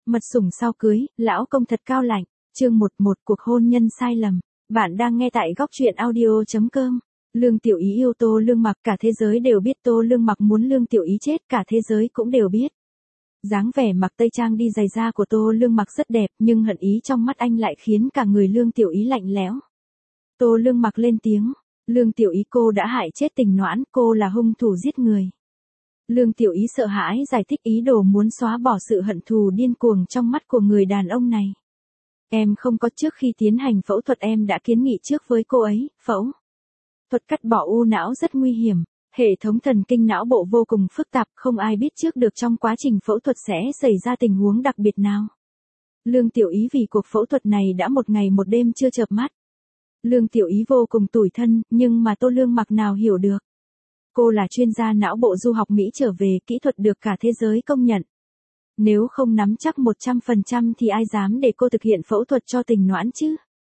Mật sủng sau cưới, lão công thật cao lạnh. Chương 11 cuộc hôn nhân sai lầm. Bạn đang nghe tại góc truyện audio.com. Lương Tiểu Ý yêu Tô Lương Mặc, cả thế giới đều biết Tô Lương Mặc muốn Lương Tiểu Ý chết, cả thế giới cũng đều biết. Dáng vẻ mặc tây trang đi giày da của Tô Lương Mặc rất đẹp, nhưng hận ý trong mắt anh lại khiến cả người Lương Tiểu Ý lạnh lẽo. Tô Lương Mặc lên tiếng, Lương Tiểu Ý, cô đã hại chết Tình Noãn, cô là hung thủ giết người. Lương Tiểu Ý sợ hãi giải thích ý đồ muốn xóa bỏ sự hận thù điên cuồng trong mắt của người đàn ông này. Em không có, trước khi tiến hành phẫu thuật em đã kiến nghị trước với cô ấy, phẫu thuật cắt bỏ u não rất nguy hiểm, hệ thống thần kinh não bộ vô cùng phức tạp, không ai biết trước được trong quá trình phẫu thuật sẽ xảy ra tình huống đặc biệt nào. Lương Tiểu Ý vì cuộc phẫu thuật này đã một ngày một đêm chưa chợp mắt. Lương Tiểu Ý vô cùng tủi thân, nhưng mà Tô Lương Mặc nào hiểu được. Cô là chuyên gia não bộ du học Mỹ trở về, kỹ thuật được cả thế giới công nhận. Nếu không nắm chắc 100% thì ai dám để cô thực hiện phẫu thuật cho Tình Noãn chứ?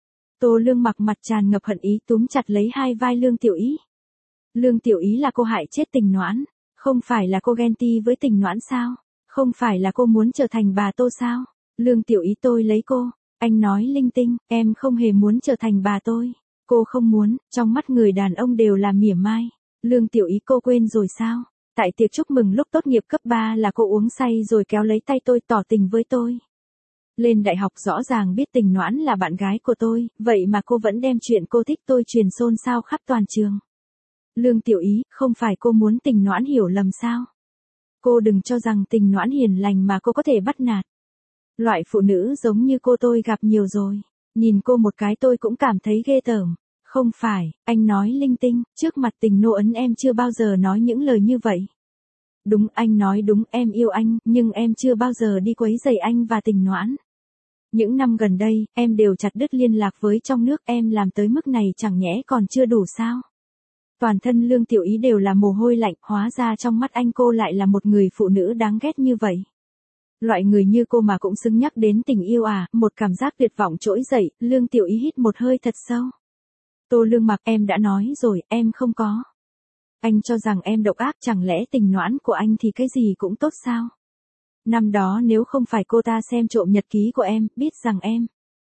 Tô Lương Mặc mặt tràn ngập hận ý túm chặt lấy hai vai Lương Tiểu Ý. Lương Tiểu Ý, là cô hại chết Tình Noãn, không phải là cô ghen ti với Tình Noãn sao? Không phải là cô muốn trở thành bà Tô sao? Lương Tiểu Ý, tôi lấy cô. Anh nói linh tinh, em không hề muốn trở thành bà tôi. Cô không muốn, trong mắt người đàn ông đều là mỉa mai. Lương Tiểu Ý, cô quên rồi sao? Tại tiệc chúc mừng lúc tốt nghiệp cấp 3 là cô uống say rồi kéo lấy tay tôi tỏ tình với tôi. Lên đại học rõ ràng biết Tình Noãn là bạn gái của tôi, vậy mà cô vẫn đem chuyện cô thích tôi truyền xôn xao khắp toàn trường. Lương Tiểu Ý, không phải cô muốn Tình Noãn hiểu lầm sao? Cô đừng cho rằng Tình Noãn hiền lành mà cô có thể bắt nạt. Loại phụ nữ giống như cô tôi gặp nhiều rồi. Nhìn cô một cái tôi cũng cảm thấy ghê tởm. Không phải, anh nói linh tinh, trước mặt Tình Nô Ấn em chưa bao giờ nói những lời như vậy. Đúng, anh nói đúng, em yêu anh, nhưng em chưa bao giờ đi quấy rầy anh và Tình Noãn. Những năm gần đây, em đều chặt đứt liên lạc với trong nước, em làm tới mức này chẳng nhẽ còn chưa đủ sao? Toàn thân Lương Tiểu Ý đều là mồ hôi lạnh, hóa ra trong mắt anh cô lại là một người phụ nữ đáng ghét như vậy. Loại người như cô mà cũng xứng nhắc đến tình yêu à? Một cảm giác tuyệt vọng trỗi dậy, Lương Tiểu Ý hít một hơi thật sâu. Tô Lương Mặc, em đã nói rồi, em không có. Anh cho rằng em độc ác, chẳng lẽ Tình Noãn của anh thì cái gì cũng tốt sao? Năm đó nếu không phải cô ta xem trộm nhật ký của em, biết rằng em...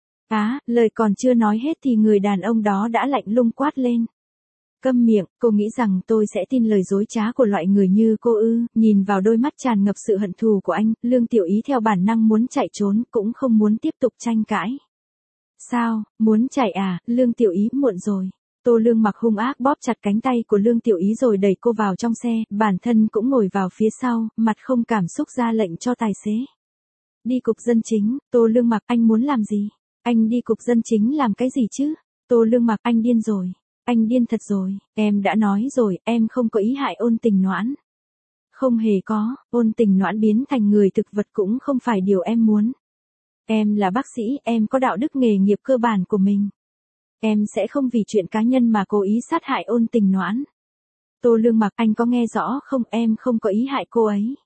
lời còn chưa nói hết thì người đàn ông đó đã lạnh lùng quát lên. Câm miệng, cô nghĩ rằng tôi sẽ tin lời dối trá của loại người như cô ư? Nhìn vào đôi mắt tràn ngập sự hận thù của anh, Lương Tiểu Ý theo bản năng muốn chạy trốn, cũng không muốn tiếp tục tranh cãi. Sao, muốn chạy à? Lương Tiểu Ý, muộn rồi. Tô Lương Mặc hung ác bóp chặt cánh tay của Lương Tiểu Ý rồi đẩy cô vào trong xe, bản thân cũng ngồi vào phía sau, mặt không cảm xúc ra lệnh cho tài xế. Đi cục dân chính. Tô Lương Mặc, anh muốn làm gì? Anh đi cục dân chính làm cái gì chứ? Tô Lương Mặc, anh điên rồi. Anh điên thật rồi, em đã nói rồi, em không có ý hại Ôn Tình Noãn. Không hề có, Ôn Tình Noãn biến thành người thực vật cũng không phải điều em muốn. Em là bác sĩ, em có đạo đức nghề nghiệp cơ bản của mình. Em sẽ không vì chuyện cá nhân mà cố ý sát hại Ôn Tình Noãn. Tô Lương Mặc, anh có nghe rõ không? Em không có ý hại cô ấy.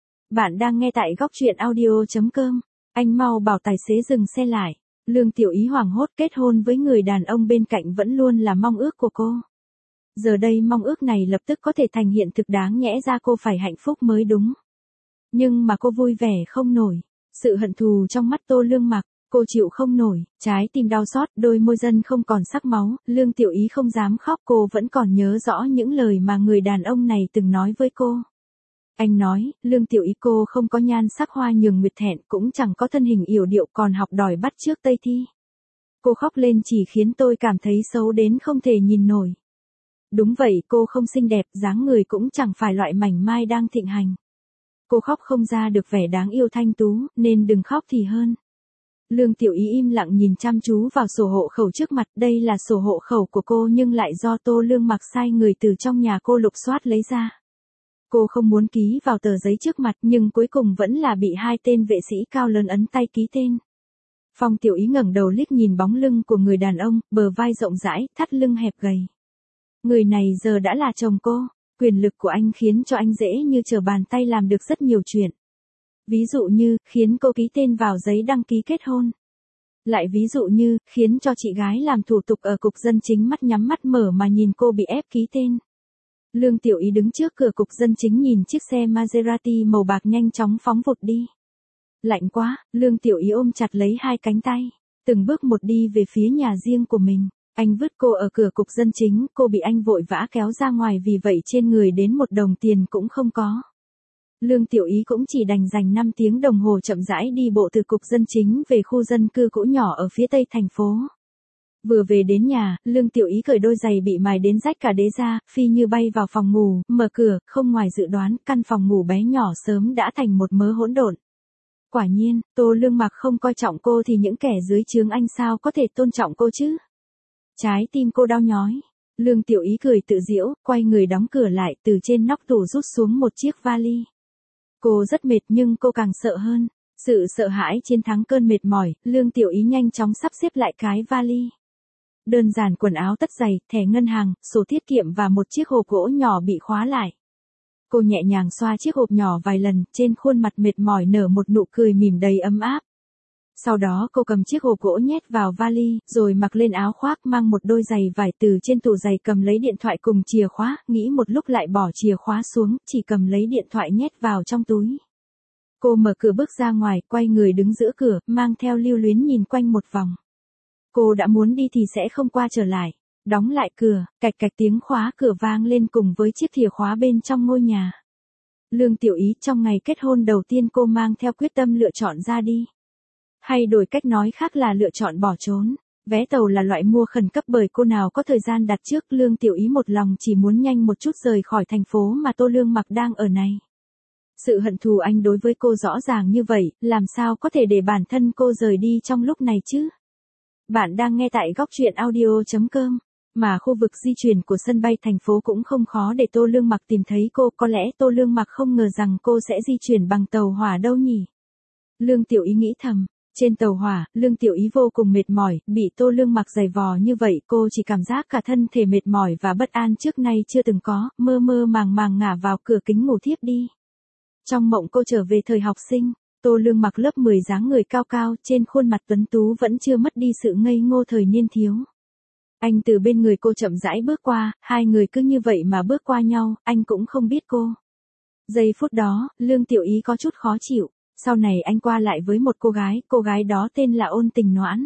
Bạn đang nghe tại góc truyện audio.com. Anh mau bảo tài xế dừng xe lại. Lương Tiểu Ý hoảng hốt, kết hôn với người đàn ông bên cạnh vẫn luôn là mong ước của cô. Giờ đây mong ước này lập tức có thể thành hiện thực, đáng nhẽ ra cô phải hạnh phúc mới đúng. Nhưng mà cô vui vẻ không nổi. Sự hận thù trong mắt Tô Lương Mặc, cô chịu không nổi, trái tim đau xót, đôi môi dân không còn sắc máu, Lương Tiểu Ý không dám khóc, cô vẫn còn nhớ rõ những lời mà người đàn ông này từng nói với cô. Anh nói, Lương Tiểu Ý, cô không có nhan sắc hoa nhường nguyệt thẹn, cũng chẳng có thân hình yểu điệu, còn học đòi bắt chước Tây Thi. Cô khóc lên chỉ khiến tôi cảm thấy xấu đến không thể nhìn nổi. Đúng vậy, cô không xinh đẹp, dáng người cũng chẳng phải loại mảnh mai đang thịnh hành. Cô khóc không ra được vẻ đáng yêu thanh tú, nên đừng khóc thì hơn. Lương Tiểu Ý im lặng nhìn chăm chú vào sổ hộ khẩu trước mặt, đây là sổ hộ khẩu của cô nhưng lại do Tô Lương Mặc sai người từ trong nhà cô lục soát lấy ra. Cô không muốn ký vào tờ giấy trước mặt nhưng cuối cùng vẫn là bị hai tên vệ sĩ cao lớn ấn tay ký tên. Phong Tiểu Ý ngẩng đầu liếc nhìn bóng lưng của người đàn ông, bờ vai rộng rãi, thắt lưng hẹp gầy. Người này giờ đã là chồng cô, quyền lực của anh khiến cho anh dễ như trở bàn tay làm được rất nhiều chuyện. Ví dụ như, khiến cô ký tên vào giấy đăng ký kết hôn. Lại ví dụ như, khiến cho chị gái làm thủ tục ở cục dân chính mắt nhắm mắt mở mà nhìn cô bị ép ký tên. Lương Tiểu Ý đứng trước cửa cục dân chính nhìn chiếc xe Maserati màu bạc nhanh chóng phóng vụt đi. Lạnh quá, Lương Tiểu Ý ôm chặt lấy hai cánh tay, từng bước một đi về phía nhà riêng của mình. Anh vứt cô ở cửa cục dân chính, cô bị anh vội vã kéo ra ngoài vì vậy trên người đến 1 đồng tiền cũng không có. Lương Tiểu Ý cũng chỉ đành dành 5 tiếng đồng hồ chậm rãi đi bộ từ cục dân chính về khu dân cư cũ nhỏ ở phía tây thành phố. Vừa về đến nhà, Lương Tiểu Ý cởi đôi giày bị mài đến rách cả đế ra, phi như bay vào phòng ngủ, mở cửa, không ngoài dự đoán, căn phòng ngủ bé nhỏ sớm đã thành một mớ hỗn độn. Quả nhiên, Tô Lương Mặc không coi trọng cô thì những kẻ dưới trướng anh sao có thể tôn trọng cô chứ? Trái tim cô đau nhói. Lương Tiểu Ý cười tự giễu, quay người đóng cửa lại, từ trên nóc tủ rút xuống một chiếc vali. Cô rất mệt nhưng cô càng sợ hơn. Sự sợ hãi chiến thắng cơn mệt mỏi, Lương Tiểu Ý nhanh chóng sắp xếp lại cái vali. Đơn giản quần áo tất giày, thẻ ngân hàng, sổ tiết kiệm và một chiếc hộp gỗ nhỏ bị khóa lại. Cô nhẹ nhàng xoa chiếc hộp nhỏ vài lần, trên khuôn mặt mệt mỏi nở một nụ cười mỉm đầy ấm áp. Sau đó cô cầm chiếc hộp gỗ nhét vào vali, rồi mặc lên áo khoác mang một đôi giày vải từ trên tủ giày cầm lấy điện thoại cùng chìa khóa, nghĩ một lúc lại bỏ chìa khóa xuống, chỉ cầm lấy điện thoại nhét vào trong túi. Cô mở cửa bước ra ngoài, quay người đứng giữa cửa, mang theo lưu luyến nhìn quanh một vòng. Cô đã muốn đi thì sẽ không qua trở lại. Đóng lại cửa, cạch cạch tiếng khóa cửa vang lên cùng với chiếc chìa khóa bên trong ngôi nhà. Lương Tiểu Ý trong ngày kết hôn đầu tiên cô mang theo quyết tâm lựa chọn ra đi. Hay đổi cách nói khác là lựa chọn bỏ trốn. Vé tàu là loại mua khẩn cấp bởi cô nào có thời gian đặt trước. Lương Tiểu Ý một lòng chỉ muốn nhanh một chút rời khỏi thành phố mà Tô Lương Mặc đang ở này. Sự hận thù anh đối với cô rõ ràng như vậy, làm sao có thể để bản thân cô rời đi trong lúc này chứ? Bạn đang nghe tại góc truyện audio.com. Mà khu vực di chuyển của sân bay thành phố cũng không khó để Tô Lương Mặc tìm thấy cô, có lẽ Tô Lương Mặc không ngờ rằng cô sẽ di chuyển bằng tàu hỏa đâu nhỉ? Lương Tiểu Ý nghĩ thầm, trên tàu hỏa, Lương Tiểu Ý vô cùng mệt mỏi, bị Tô Lương Mặc giày vò như vậy cô chỉ cảm giác cả thân thể mệt mỏi và bất an trước nay chưa từng có, mơ mơ màng màng ngả vào cửa kính ngủ thiếp đi. Trong mộng cô trở về thời học sinh, Tô Lương Mặc lớp 10 dáng người cao cao, trên khuôn mặt tuấn tú vẫn chưa mất đi sự ngây ngô thời niên thiếu. Anh từ bên người cô chậm rãi bước qua, hai người cứ như vậy mà bước qua nhau, anh cũng không biết cô. Giây phút đó, Lương Tiểu Ý có chút khó chịu, sau này anh qua lại với một cô gái đó tên là Ôn Tình Noãn.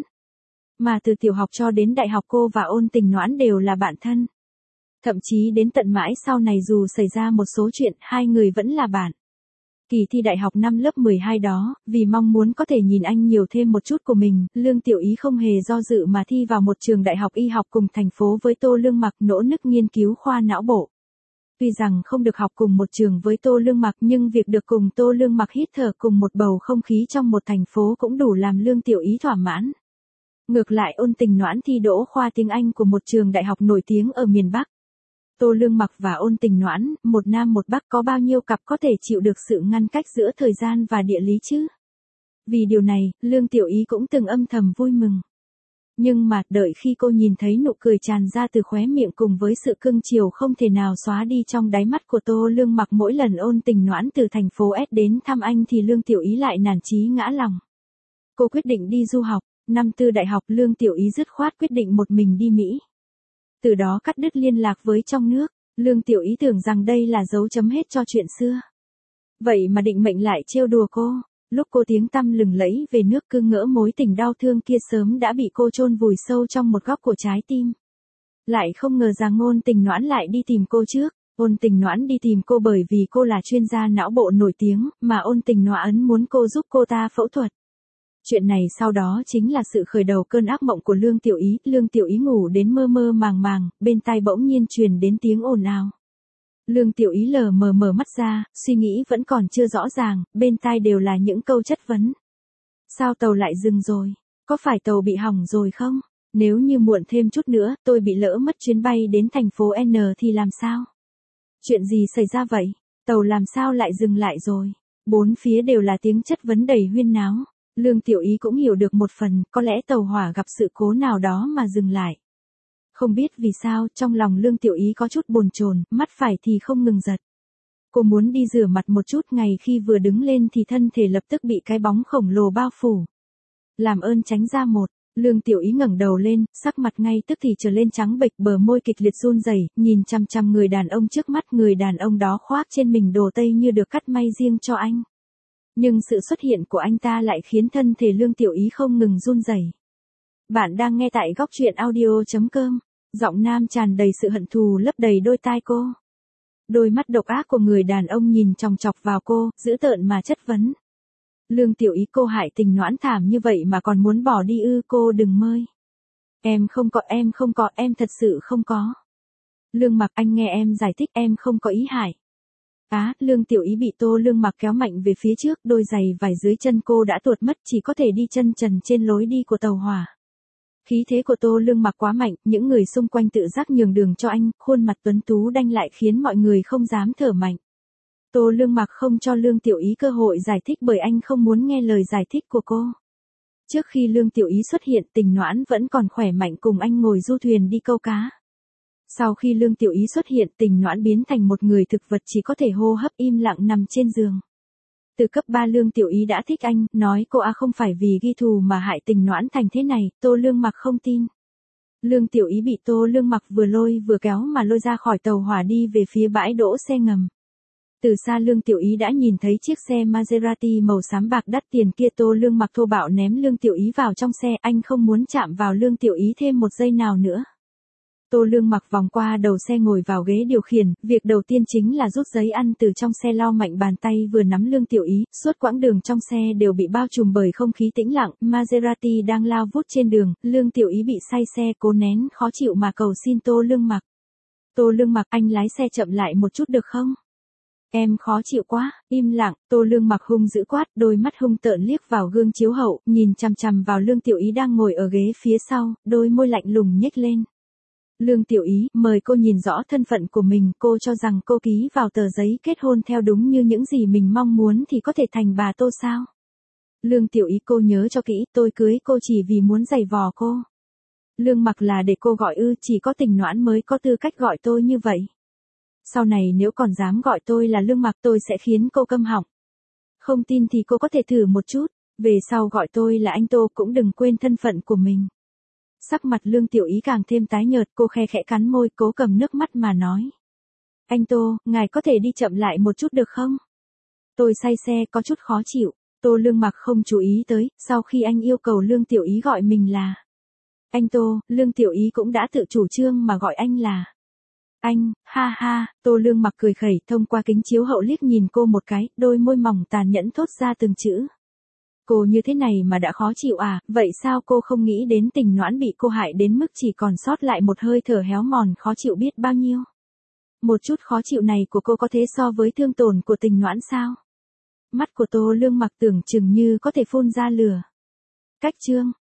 Mà từ tiểu học cho đến đại học cô và Ôn Tình Noãn đều là bạn thân. Thậm chí đến tận mãi sau này dù xảy ra một số chuyện, hai người vẫn là bạn. Kỳ thi đại học năm lớp 12 đó, vì mong muốn có thể nhìn anh nhiều thêm một chút của mình, Lương Tiểu Ý không hề do dự mà thi vào một trường đại học y học cùng thành phố với Tô Lương Mặc, nỗ nức nghiên cứu khoa não bộ. Tuy rằng không được học cùng một trường với Tô Lương Mặc nhưng việc được cùng Tô Lương Mặc hít thở cùng một bầu không khí trong một thành phố cũng đủ làm Lương Tiểu Ý thỏa mãn. Ngược lại Ôn Tình Noãn thi đỗ khoa tiếng Anh của một trường đại học nổi tiếng ở miền Bắc. Tô Lương Mặc và Ôn Tình Noãn, một nam một bắc, có bao nhiêu cặp có thể chịu được sự ngăn cách giữa thời gian và địa lý chứ? Vì điều này, Lương Tiểu Ý cũng từng âm thầm vui mừng. Nhưng mà, đợi khi cô nhìn thấy nụ cười tràn ra từ khóe miệng cùng với sự cưng chiều không thể nào xóa đi trong đáy mắt của Tô Lương Mặc mỗi lần Ôn Tình Noãn từ thành phố S đến thăm anh thì Lương Tiểu Ý lại nản chí ngã lòng. Cô quyết định đi du học, năm tư đại học Lương Tiểu Ý dứt khoát quyết định một mình đi Mỹ. Từ đó cắt đứt liên lạc với trong nước, Lương Tiểu Ý tưởng rằng đây là dấu chấm hết cho chuyện xưa. Vậy mà định mệnh lại trêu đùa cô, lúc cô tiếng tăm lừng lẫy về nước cứ ngỡ mối tình đau thương kia sớm đã bị cô chôn vùi sâu trong một góc của trái tim. Lại không ngờ rằng Ôn Tình Noãn lại đi tìm cô trước. Ôn Tình Noãn đi tìm cô bởi vì cô là chuyên gia não bộ nổi tiếng, mà Ôn Tình Noãn muốn cô giúp cô ta phẫu thuật. Chuyện này sau đó chính là sự khởi đầu cơn ác mộng của Lương Tiểu Ý. Lương Tiểu Ý ngủ đến mơ mơ màng màng, bên tai bỗng nhiên truyền đến tiếng ồn ào. Lương Tiểu Ý lờ mờ mở mắt ra, suy nghĩ vẫn còn chưa rõ ràng, bên tai đều là những câu chất vấn. Sao tàu lại dừng rồi? Có phải tàu bị hỏng rồi không? Nếu như muộn thêm chút nữa, tôi bị lỡ mất chuyến bay đến thành phố N thì làm sao? Chuyện gì xảy ra vậy? Tàu làm sao lại dừng lại rồi? Bốn phía đều là tiếng chất vấn đầy huyên náo. Lương Tiểu Ý cũng hiểu được một phần, có lẽ tàu hỏa gặp sự cố nào đó mà dừng lại. Không biết vì sao, trong lòng Lương Tiểu Ý có chút bồn chồn, mắt phải thì không ngừng giật. Cô muốn đi rửa mặt một chút, ngày khi vừa đứng lên thì thân thể lập tức bị cái bóng khổng lồ bao phủ. Làm ơn tránh ra một. Lương Tiểu Ý ngẩng đầu lên, sắc mặt ngay tức thì trở lên trắng bệch, bờ môi kịch liệt run rẩy, nhìn chằm chằm người đàn ông trước mắt. Người đàn ông đó khoác trên mình đồ tây như được cắt may riêng cho anh. Nhưng sự xuất hiện của anh ta lại khiến thân thể Lương Tiểu Ý không ngừng run rẩy. Bạn đang nghe tại góc truyện audio.com. Giọng nam tràn đầy sự hận thù lấp đầy đôi tai cô. Đôi mắt độc ác của người đàn ông nhìn chòng chọc vào cô, dữ tợn mà chất vấn. Lương Tiểu Ý, cô hại Tình Noãn thảm như vậy mà còn muốn bỏ đi ư? Cô đừng mơi. Em không có, em thật sự không có. Lương Mặc, anh nghe em giải thích, em không có ý hại. Lương Tiểu Ý bị Tô Lương Mặc kéo mạnh về phía trước, đôi giày vải dưới chân cô đã tuột mất, chỉ có thể đi chân trần trên lối đi của tàu hỏa. Khí thế của Tô Lương Mặc quá mạnh, những người xung quanh tự giác nhường đường cho anh, khuôn mặt tuấn tú đanh lại khiến mọi người không dám thở mạnh. Tô Lương Mặc không cho Lương Tiểu Ý cơ hội giải thích bởi anh không muốn nghe lời giải thích của cô. Trước khi Lương Tiểu Ý xuất hiện, Tình Noãn vẫn còn khỏe mạnh cùng anh ngồi du thuyền đi câu cá. Sau khi Lương Tiểu Ý xuất hiện, Tình Noãn biến thành một người thực vật chỉ có thể hô hấp im lặng nằm trên giường. Từ cấp 3 Lương Tiểu Ý đã thích anh, nói cô không phải vì ghi thù mà hại Tình Noãn thành thế này, Tô Lương Mặc không tin. Lương Tiểu Ý bị Tô Lương Mặc vừa lôi vừa kéo mà lôi ra khỏi tàu hỏa đi về phía bãi đỗ xe ngầm. Từ xa Lương Tiểu Ý đã nhìn thấy chiếc xe Maserati màu xám bạc đắt tiền kia. Tô Lương Mặc thô bạo ném Lương Tiểu Ý vào trong xe, anh không muốn chạm vào Lương Tiểu Ý thêm một giây nào nữa. Tô Lương Mặc vòng qua đầu xe ngồi vào ghế điều khiển, việc đầu tiên chính là rút giấy ăn từ trong xe, lau mạnh bàn tay vừa nắm Lương Tiểu Ý, suốt quãng đường trong xe đều bị bao trùm bởi không khí tĩnh lặng, Maserati đang lao vút trên đường, Lương Tiểu Ý bị say xe, cố nén khó chịu mà cầu xin Tô Lương Mặc. Tô Lương Mặc, anh lái xe chậm lại một chút được không? Em khó chịu quá, im lặng. Tô Lương Mặc hung dữ quát, đôi mắt hung tợn liếc vào gương chiếu hậu, nhìn chằm chằm vào Lương Tiểu Ý đang ngồi ở ghế phía sau, đôi môi lạnh lùng nhếch lên. Lương Tiểu Ý, mời cô nhìn rõ thân phận của mình, cô cho rằng cô ký vào tờ giấy kết hôn theo đúng như những gì mình mong muốn thì có thể thành bà Tô sao? Lương Tiểu Ý, cô nhớ cho kỹ, tôi cưới cô chỉ vì muốn giày vò cô. Lương Mặc, là để cô gọi ư? Chỉ có Tình Noãn mới có tư cách gọi tôi như vậy. Sau này nếu còn dám gọi tôi là Lương Mặc, tôi sẽ khiến cô câm họng. Không tin thì cô có thể thử một chút, về sau gọi tôi là anh Tô, cũng đừng quên thân phận của mình. Sắc mặt Lương Tiểu Ý càng thêm tái nhợt, cô khe khẽ cắn môi, cố cầm nước mắt mà nói. Anh Tô, ngài có thể đi chậm lại một chút được không? Tôi say xe, có chút khó chịu. Tô Lương Mặc không chú ý tới, sau khi anh yêu cầu Lương Tiểu Ý gọi mình là anh Tô, Lương Tiểu Ý cũng đã tự chủ trương mà gọi anh là anh. Ha ha. Tô Lương Mặc cười khẩy, thông qua kính chiếu hậu liếc nhìn cô một cái, đôi môi mỏng tàn nhẫn thốt ra từng chữ. Cô như thế này mà đã khó chịu à? Vậy sao cô không nghĩ đến Tình Noãn bị cô hại đến mức chỉ còn sót lại một hơi thở héo mòn, khó chịu biết bao nhiêu? Một chút khó chịu này của cô có thể so với thương tổn của Tình Noãn sao? Mắt của Tô Lương Mặc tưởng chừng như có thể phun ra lửa. Cách chương